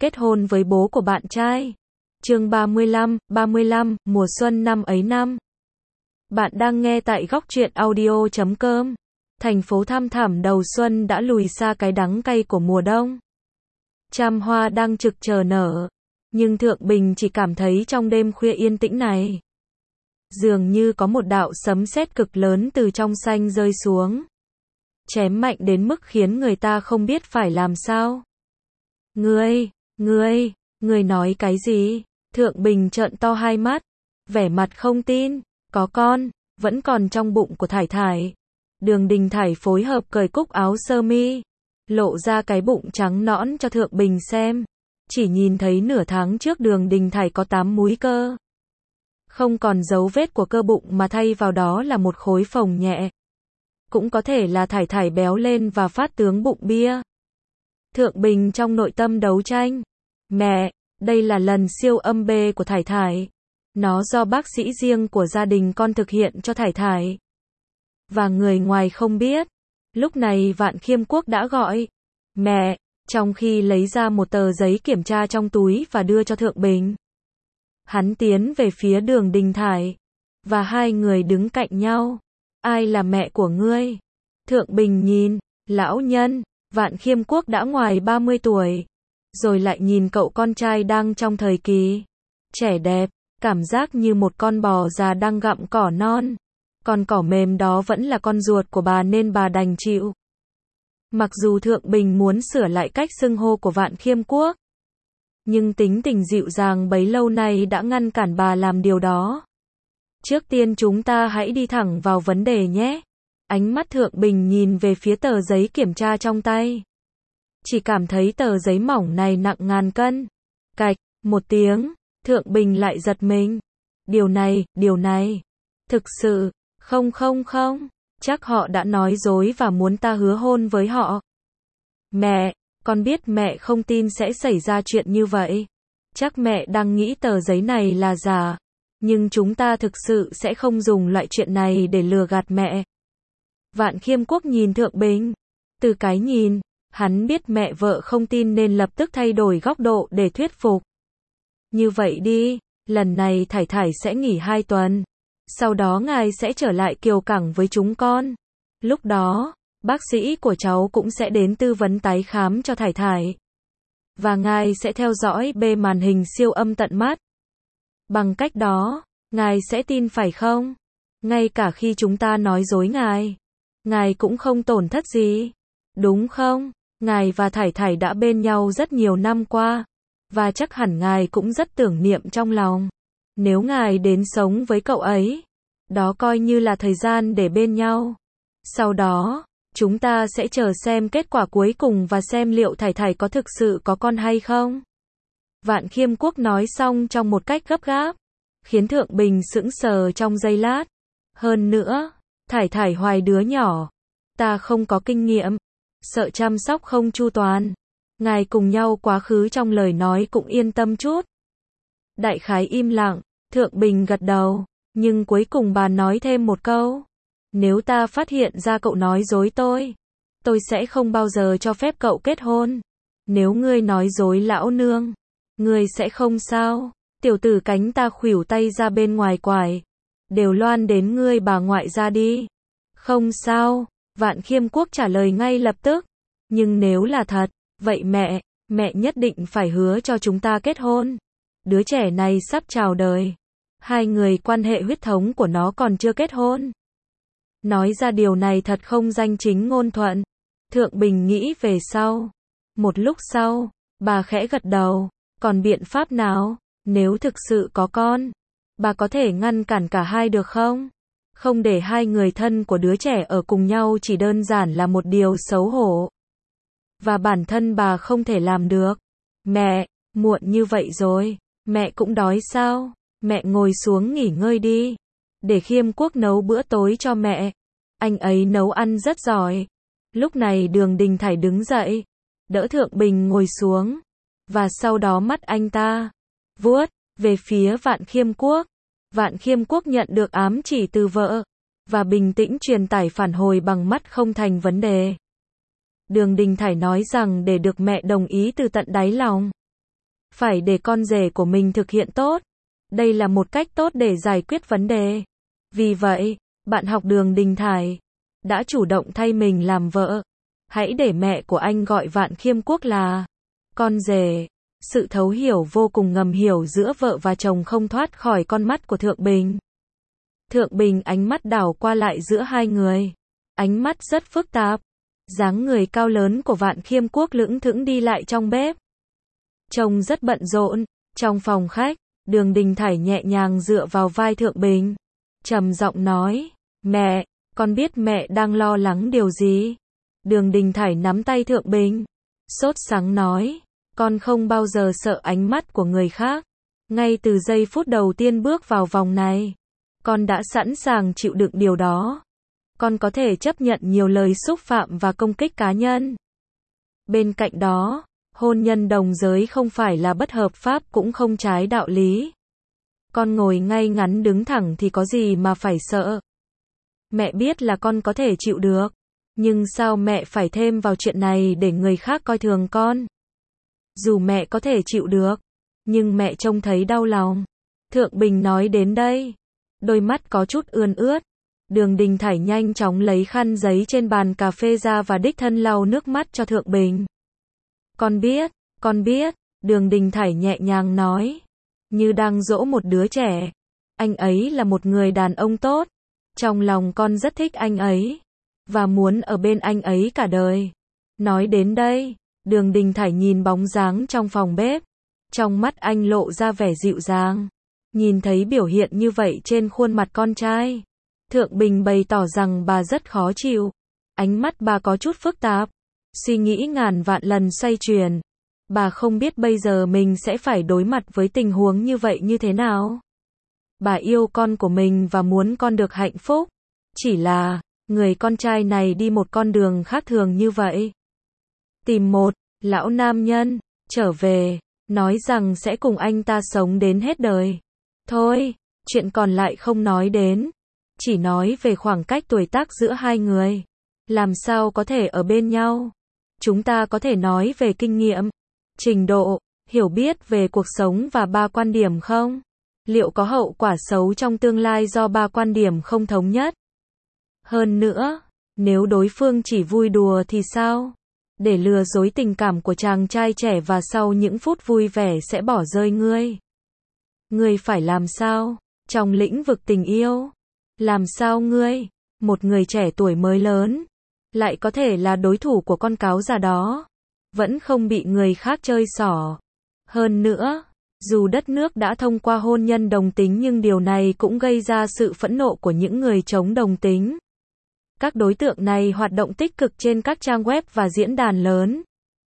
kết hôn với bố của bạn trai. Chương 35, mùa xuân năm ấy năm. Bạn đang nghe tại góc truyện audio.com. Thành phố thăm thẳm đầu xuân đã lùi xa cái đắng cay của mùa đông. Trăm hoa đang trực chờ nở, nhưng Thượng Bình chỉ cảm thấy trong đêm khuya yên tĩnh này, dường như có một đạo sấm sét cực lớn từ trong xanh rơi xuống, chém mạnh đến mức khiến người ta không biết phải làm sao. Ngươi nói cái gì? Thượng Bình trợn to hai mắt, vẻ mặt không tin. Có con, vẫn còn trong bụng của Thải Thải. Đường Đình Thải phối hợp cởi cúc áo sơ mi, lộ ra cái bụng trắng nõn cho Thượng Bình xem. Chỉ nhìn thấy nửa tháng trước Đường Đình Thải có 8 múi cơ. Không còn dấu vết của cơ bụng mà thay vào đó là một khối phồng nhẹ. Cũng có thể là Thải Thải béo lên và phát tướng bụng bia. Thượng Bình trong nội tâm đấu tranh. Mẹ, đây là lần siêu âm B của Thải Thải. Nó do bác sĩ riêng của gia đình con thực hiện cho Thải Thải. Và người ngoài không biết. Lúc này Vạn Khiêm Quốc đã gọi. Mẹ, trong khi lấy ra một tờ giấy kiểm tra trong túi và đưa cho Thượng Bình. Hắn tiến về phía Đường Đình Thải. Và hai người đứng cạnh nhau. Ai là mẹ của ngươi? Thượng Bình nhìn, lão nhân, Vạn Khiêm Quốc đã ngoài 30 tuổi. Rồi lại nhìn cậu con trai đang trong thời kỳ trẻ đẹp, cảm giác như một con bò già đang gặm cỏ non. Còn cỏ mềm đó vẫn là con ruột của bà nên bà đành chịu. Mặc dù Thượng Bình muốn sửa lại cách xưng hô của Vạn Khiêm Quốc, nhưng tính tình dịu dàng bấy lâu nay đã ngăn cản bà làm điều đó. Trước tiên chúng ta hãy đi thẳng vào vấn đề nhé. Ánh mắt Thượng Bình nhìn về phía tờ giấy kiểm tra trong tay. Chỉ cảm thấy tờ giấy mỏng này nặng ngàn cân. Cạch, một tiếng, Thượng Bình lại giật mình. Điều này, thực sự, không, chắc họ đã nói dối và muốn ta hứa hôn với họ. Mẹ, con biết mẹ không tin sẽ xảy ra chuyện như vậy. Chắc mẹ đang nghĩ tờ giấy này là giả. Nhưng chúng ta thực sự sẽ không dùng loại chuyện này để lừa gạt mẹ. Vạn Khiêm Quốc nhìn Thượng Bình. Từ cái nhìn, hắn biết mẹ vợ không tin nên lập tức thay đổi góc độ để thuyết phục. Như vậy đi, lần này Thải Thải sẽ nghỉ 2 tuần. Sau đó ngài sẽ trở lại Kiều Cảng với chúng con. Lúc đó, bác sĩ của cháu cũng sẽ đến tư vấn tái khám cho Thải Thải. Và ngài sẽ theo dõi bề màn hình siêu âm tận mắt. Bằng cách đó, ngài sẽ tin phải không? Ngay cả khi chúng ta nói dối ngài cũng không tổn thất gì. Đúng không? Ngài và Thải Thải đã bên nhau rất nhiều năm qua. Và chắc hẳn ngài cũng rất tưởng niệm trong lòng. Nếu ngài đến sống với cậu ấy, đó coi như là thời gian để bên nhau. Sau đó, chúng ta sẽ chờ xem kết quả cuối cùng và xem liệu Thải Thải có thực sự có con hay không. Vạn Khiêm Quốc nói xong trong một cách gấp gáp, khiến Thượng Bình sững sờ trong giây lát. Hơn nữa, Thải Thải hoài đứa nhỏ. Ta không có kinh nghiệm, sợ chăm sóc không chu toàn. Ngài cùng nhau quá khứ trong lời nói cũng yên tâm chút. Đại khái im lặng, Thượng Bình gật đầu, nhưng cuối cùng bà nói thêm một câu. Nếu ta phát hiện ra cậu nói dối tôi sẽ không bao giờ cho phép cậu kết hôn. Nếu ngươi nói dối lão nương, ngươi sẽ không sao. Tiểu tử cánh ta khuỷu tay ra bên ngoài quải. Đều loan đến ngươi bà ngoại ra đi. Không sao, Vạn Khiêm Quốc trả lời ngay lập tức. Nhưng nếu là thật, vậy mẹ nhất định phải hứa cho chúng ta kết hôn. Đứa trẻ này sắp chào đời. Hai người quan hệ huyết thống của nó còn chưa kết hôn. Nói ra điều này thật không danh chính ngôn thuận. Thượng Bình nghĩ về sau. Một lúc sau, bà khẽ gật đầu. Còn biện pháp nào? Nếu thực sự có con, bà có thể ngăn cản cả hai được không? Không để hai người thân của đứa trẻ ở cùng nhau chỉ đơn giản là một điều xấu hổ. Và bản thân bà không thể làm được. Mẹ, muộn như vậy rồi, mẹ cũng đói sao? Mẹ ngồi xuống nghỉ ngơi đi. Để Khiêm Quốc nấu bữa tối cho mẹ. Anh ấy nấu ăn rất giỏi. Lúc này Đường Đình Thải đứng dậy, đỡ Thượng Bình ngồi xuống. Và sau đó mắt anh ta vuốt về phía Vạn Khiêm Quốc. Vạn Khiêm Quốc nhận được ám chỉ từ vợ. Và bình tĩnh truyền tải phản hồi bằng mắt không thành vấn đề. Đường Đình Thải nói rằng để được mẹ đồng ý từ tận đáy lòng. phải để con rể của mình thực hiện tốt. Đây là một cách tốt để giải quyết vấn đề. Vì vậy, bạn học Đường Đình Thải đã chủ động thay mình làm vợ. Hãy để mẹ của anh gọi Vạn Khiêm Quốc là con rể. Sự thấu hiểu vô cùng ngầm hiểu giữa vợ và chồng không thoát khỏi con mắt của Thượng Bình. Thượng Bình ánh mắt đảo qua lại giữa hai người. Ánh mắt rất phức tạp. Dáng người cao lớn của Vạn Khiêm Quốc lững thững đi lại trong bếp. Trông rất bận rộn. Trong phòng khách, Đường Đình Thải nhẹ nhàng dựa vào vai Thượng Bình. Trầm giọng nói, mẹ, con biết mẹ đang lo lắng điều gì. Đường Đình Thải nắm tay Thượng Bình. Sốt sắng nói, con không bao giờ sợ ánh mắt của người khác. Ngay từ giây phút đầu tiên bước vào vòng này, con đã sẵn sàng chịu đựng điều đó. Con có thể chấp nhận nhiều lời xúc phạm và công kích cá nhân. Bên cạnh đó, hôn nhân đồng giới không phải là bất hợp pháp cũng không trái đạo lý. Con ngồi ngay ngắn đứng thẳng thì có gì mà phải sợ. Mẹ biết là con có thể chịu được. Nhưng sao mẹ phải thêm vào chuyện này để người khác coi thường con? Dù mẹ có thể chịu được, nhưng mẹ trông thấy đau lòng. Thượng Bình nói đến đây, đôi mắt có chút ươn ướt. Đường Đình Thải nhanh chóng lấy khăn giấy trên bàn cà phê ra và đích thân lau nước mắt cho Thượng Bình. Con biết, Đường Đình Thải nhẹ nhàng nói, như đang dỗ một đứa trẻ. Anh ấy là một người đàn ông tốt. Trong lòng con rất thích anh ấy, và muốn ở bên anh ấy cả đời. Nói đến đây, Đường Đình Thải nhìn bóng dáng trong phòng bếp. Trong mắt anh lộ ra vẻ dịu dàng. Nhìn thấy biểu hiện như vậy trên khuôn mặt con trai, Thượng Bình bày tỏ rằng bà rất khó chịu. Ánh mắt bà có chút phức tạp. Suy nghĩ ngàn vạn lần xoay chuyển. Bà không biết bây giờ mình sẽ phải đối mặt với tình huống như vậy như thế nào. Bà yêu con của mình và muốn con được hạnh phúc. Chỉ là, người con trai này đi một con đường khác thường như vậy. Tìm một lão nam nhân, trở về, nói rằng sẽ cùng anh ta sống đến hết đời. Thôi, chuyện còn lại không nói đến. Chỉ nói về khoảng cách tuổi tác giữa hai người. Làm sao có thể ở bên nhau? Chúng ta có thể nói về kinh nghiệm, trình độ, hiểu biết về cuộc sống và ba quan điểm không? Liệu có hậu quả xấu trong tương lai do ba quan điểm không thống nhất? Hơn nữa, nếu đối phương chỉ vui đùa thì sao? Để lừa dối tình cảm của chàng trai trẻ và sau những phút vui vẻ sẽ bỏ rơi ngươi. Ngươi phải làm sao? Trong lĩnh vực tình yêu, làm sao ngươi, một người trẻ tuổi mới lớn, lại có thể là đối thủ của con cáo già đó? Vẫn không bị người khác chơi xỏ. Hơn nữa, dù đất nước đã thông qua hôn nhân đồng tính nhưng điều này cũng gây ra sự phẫn nộ của những người chống đồng tính. Các đối tượng này hoạt động tích cực trên các trang web và diễn đàn lớn.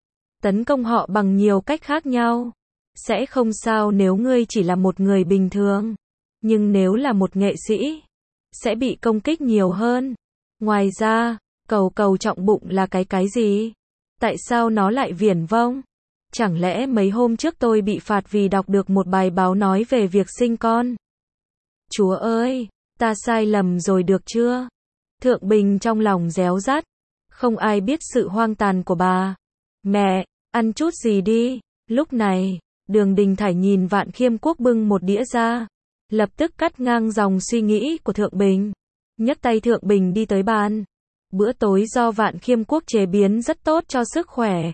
Tấn công họ bằng nhiều cách khác nhau. Sẽ không sao nếu ngươi chỉ là một người bình thường. Nhưng nếu là một nghệ sĩ, sẽ bị công kích nhiều hơn. Ngoài ra, cầu trọng bụng là cái gì? Tại sao nó lại viển vông? Chẳng lẽ mấy hôm trước tôi bị phạt vì đọc được một bài báo nói về việc sinh con? Chúa ơi, ta sai lầm rồi được chưa? Thượng Bình trong lòng réo rắt. Không ai biết sự hoang tàn của bà. Mẹ, ăn chút gì đi. Lúc này, Đường Đình Thải nhìn Vạn Khiêm Quốc bưng một đĩa ra. Lập tức cắt ngang dòng suy nghĩ của Thượng Bình. Nhấc tay Thượng Bình đi tới bàn. Bữa tối do Vạn Khiêm Quốc chế biến rất tốt cho sức khỏe.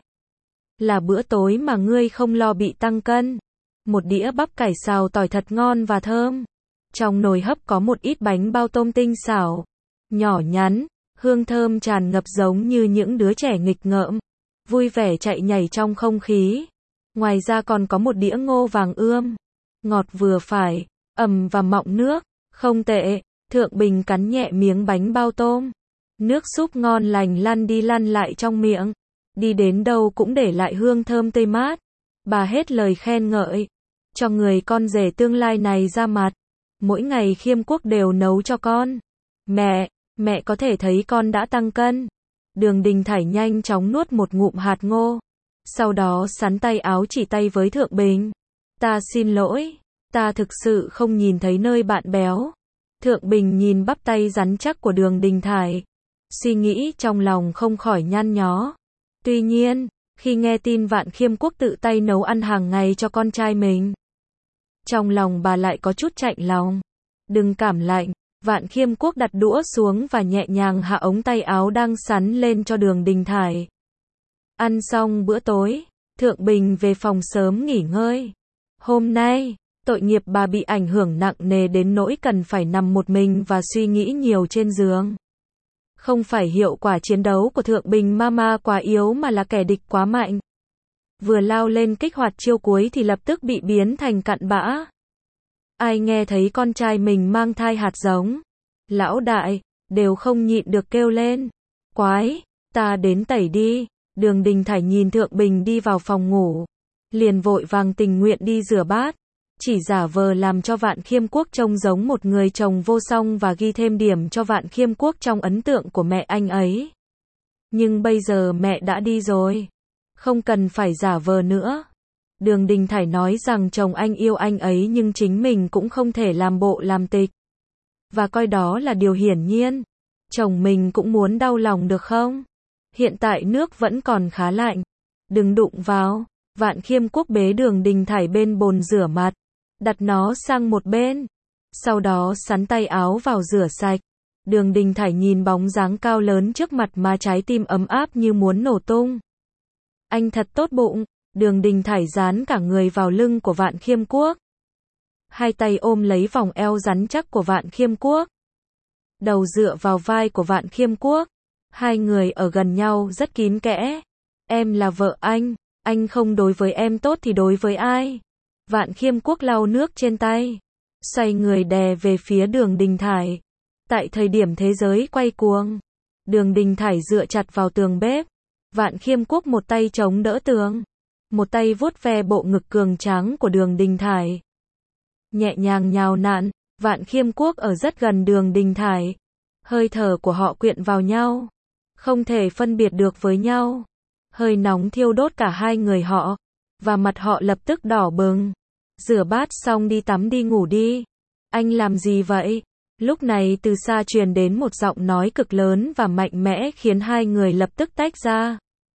Là bữa tối mà ngươi không lo bị tăng cân. Một đĩa bắp cải xào tỏi thật ngon và thơm. Trong nồi hấp có một ít bánh bao tôm tinh xảo, nhỏ nhắn, hương thơm tràn ngập giống như những đứa trẻ nghịch ngợm, vui vẻ chạy nhảy trong không khí. Ngoài ra còn có một đĩa ngô vàng ươm, ngọt vừa phải, ẩm và mọng nước, không tệ. Thượng Bình cắn nhẹ miếng bánh bao tôm. Nước súp ngon lành lăn đi lăn lại trong miệng. Đi đến đâu cũng để lại hương thơm tươi mát. Bà hết lời khen ngợi cho người con rể tương lai này ra mặt. Mỗi ngày Khiêm Quốc đều nấu cho con. Mẹ có thể thấy con đã tăng cân. Đường Đình Thải nhanh chóng nuốt một ngụm hạt ngô. Sau đó sắn tay áo chỉ tay với Thượng Bình. Ta xin lỗi, ta thực sự không nhìn thấy nơi bạn béo. Thượng Bình nhìn bắp tay rắn chắc của Đường Đình Thải. Suy nghĩ trong lòng không khỏi nhăn nhó. Tuy nhiên, khi nghe tin Vạn Khiêm Quốc tự tay nấu ăn hàng ngày cho con trai mình. Trong lòng bà lại có chút chạnh lòng. Đừng cảm lạnh. Vạn Khiêm Quốc đặt đũa xuống và nhẹ nhàng hạ ống tay áo đang sắn lên cho Đường Đình Thải. Ăn xong bữa tối, Thượng Bình về phòng sớm nghỉ ngơi. Hôm nay, tội nghiệp bà bị ảnh hưởng nặng nề đến nỗi cần phải nằm một mình và suy nghĩ nhiều trên giường. Không phải hiệu quả chiến đấu của Thượng Bình Mama quá yếu mà là kẻ địch quá mạnh. Vừa lao lên kích hoạt chiêu cuối thì lập tức bị biến thành cặn bã. Ai nghe thấy con trai mình mang thai hạt giống, lão đại, đều không nhịn được kêu lên. Quái, ta đến tẩy đi. Đường Đình Thải nhìn Thượng Bình đi vào phòng ngủ, liền vội vàng tình nguyện đi rửa bát, chỉ giả vờ làm cho Vạn Khiêm Quốc trông giống một người chồng vô song và ghi thêm điểm cho Vạn Khiêm Quốc trong ấn tượng của mẹ anh ấy. Nhưng bây giờ mẹ đã đi rồi, không cần phải giả vờ nữa. Đường Đình Thải nói rằng chồng anh yêu anh ấy nhưng chính mình cũng không thể làm bộ làm tịch. Và coi đó là điều hiển nhiên. Chồng mình cũng muốn đau lòng được không? Hiện tại nước vẫn còn khá lạnh. Đừng đụng vào. Vạn Khiêm Quốc bế Đường Đình Thải bên bồn rửa mặt, đặt nó sang một bên. Sau đó sắn tay áo vào rửa sạch. Đường Đình Thải nhìn bóng dáng cao lớn trước mặt mà trái tim ấm áp như muốn nổ tung. Anh thật tốt bụng. Đường Đình Thải dán cả người vào lưng của Vạn Khiêm Quốc. Hai tay ôm lấy vòng eo rắn chắc của Vạn Khiêm Quốc. Đầu dựa vào vai của Vạn Khiêm Quốc. Hai người ở gần nhau rất kín kẽ. Em là vợ anh không đối với em tốt thì đối với ai? Vạn Khiêm Quốc lau nước trên tay, xoay người đè về phía Đường Đình Thải. Tại thời điểm thế giới quay cuồng, Đường Đình Thải dựa chặt vào tường bếp. Vạn Khiêm Quốc một tay chống đỡ tường, một tay vuốt ve bộ ngực cường tráng của Đường Đình Thải. Nhẹ nhàng nhào nặn, Vạn Khiêm Quốc ở rất gần Đường Đình Thải. Hơi thở của họ quyện vào nhau, không thể phân biệt được với nhau. Hơi nóng thiêu đốt cả hai người họ, và mặt họ lập tức đỏ bừng. Rửa bát xong đi tắm đi ngủ đi. Anh làm gì vậy? Lúc này từ xa truyền đến một giọng nói cực lớn và mạnh mẽ khiến hai người lập tức tách ra.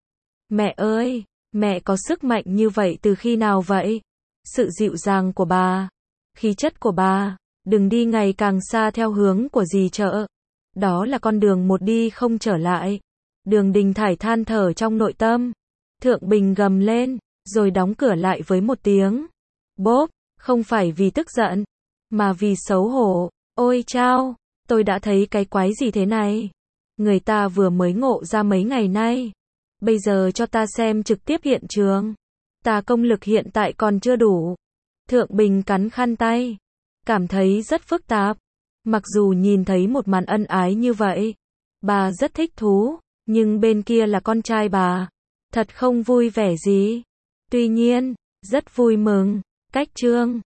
Mẹ ơi, mẹ có sức mạnh như vậy từ khi nào vậy? Sự dịu dàng của bà, khí chất của bà, đừng đi ngày càng xa theo hướng của dì Trợ. Đó là con đường một đi không trở lại. Đường Đình Thải than thở trong nội tâm. Thượng Bình gầm lên, rồi đóng cửa lại với một tiếng bốp, không phải vì tức giận, mà vì xấu hổ. Ôi chao, tôi đã thấy cái quái gì thế này? Người ta vừa mới ngộ ra mấy ngày nay. Bây giờ cho ta xem trực tiếp hiện trường. Ta công lực hiện tại còn chưa đủ. Thượng Bình cắn khăn tay, cảm thấy rất phức tạp. Mặc dù nhìn thấy một màn ân ái như vậy, bà rất thích thú, nhưng bên kia là con trai bà, thật không vui vẻ gì. Tuy nhiên, rất vui mừng. Cách chương